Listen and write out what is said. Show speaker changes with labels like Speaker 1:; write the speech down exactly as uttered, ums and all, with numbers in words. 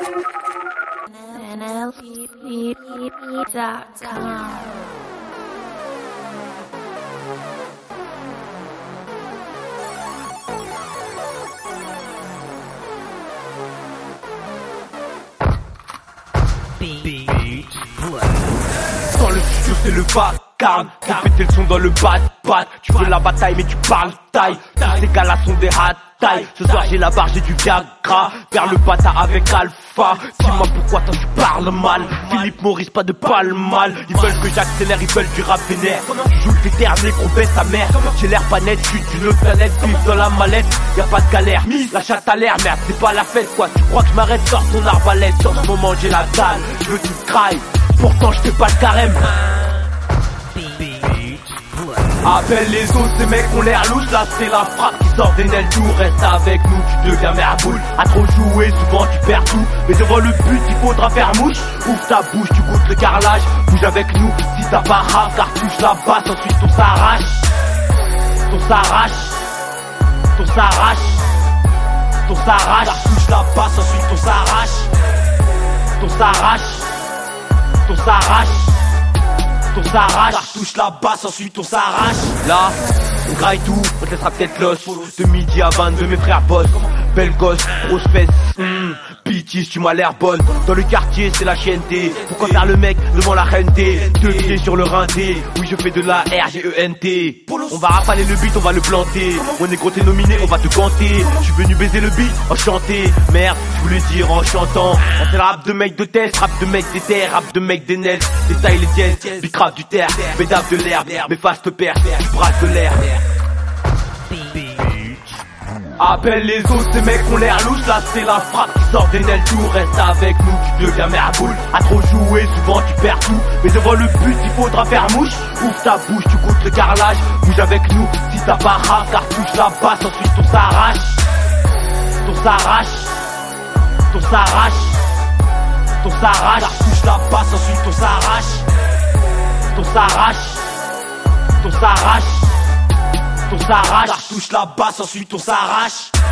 Speaker 1: N L P P dot com.
Speaker 2: Dans le studio c'est le vacarme, on péter le son dans le bat-bat. Tu veux la bataille mais tu parles taille. Tous ces gars là sont des hatailles. Ce soir j'ai la barre, j'ai du Viagra. Vers le bata avec Alpha. Dis-moi pourquoi toi tu parles mal. Philippe Maurice pas de mal. Ils veulent que j'accélère, ils veulent du rap vénère. Tu joues le vétère, négro baisse ta mère. J'ai l'air pas net, je suis d'une autre planète. Vive dans la mallette, y'a pas de galère. La chatte à l'air, merde c'est pas la fête quoi. Tu crois que je m'arrête, sors ton arbalète. En ce moment j'ai la dalle, je veux que tu crailles. Pourtant je fais pas le carême. Appelle les autres, ces mecs ont l'air louches. Là c'est la frappe qui sort des nels. Tout reste avec nous, tu deviens merboule. À trop jouer, souvent tu perds tout. Mais devant le but, il faudra faire mouche. Ouvre ta bouche, tu goûtes le carrelage. Bouge avec nous, si t'as pas rap. Cartouche la basse, ensuite ton s'arrache. Ton s'arrache. Ton s'arrache. Ton s'arrache. Cartouche la basse, ensuite ton s'arrache. Ton s'arrache. Ton s'arrache. Ton s'arrache, touche la basse, ensuite on s'arrache. Là, on graille tout, on te laissera peut-être l'os. De midi à vingt-deux, mes frères bossent. Belle gosse, grosse fesse, hum, pitié, tu m'as l'air bonne. Dans le quartier, c'est la chienneté. Pourquoi faire le mec devant la renté? Deux pieds sur le rinté. Oui, je fais de la R G E N T. On va rafaler le beat, on va le planter. Mon négro t'es nominé, on va te ganter. Je suis venu baiser le beat, enchanté. Merde, je voulais dire en chantant. C'est le rap de mec de test, rap de mec des terres, rap de mec des nels. Détaille les dièses, big rap du terre, bédave de l'herbe, mes faces te perdent, tu brasses de l'air. Appelle les autres, ces mecs ont l'air louches. Là c'est la frappe qui sort des nels. Tout reste avec nous, tu deviens merboule. À trop jouer, souvent tu perds tout. Mais devant le but, il faudra faire mouche. Ouvre ta bouche, tu goûtes le carrelage. Bouge avec nous, si t'as pas rap. Cartouche la basse, ensuite on s'arrache. Ton s'arrache. Ton s'arrache. Ton s'arrache. Cartouche la basse, ensuite on s'arrache. Ton s'arrache. Ton s'arrache. On s'arrache, touche la basse, ensuite on s'arrache.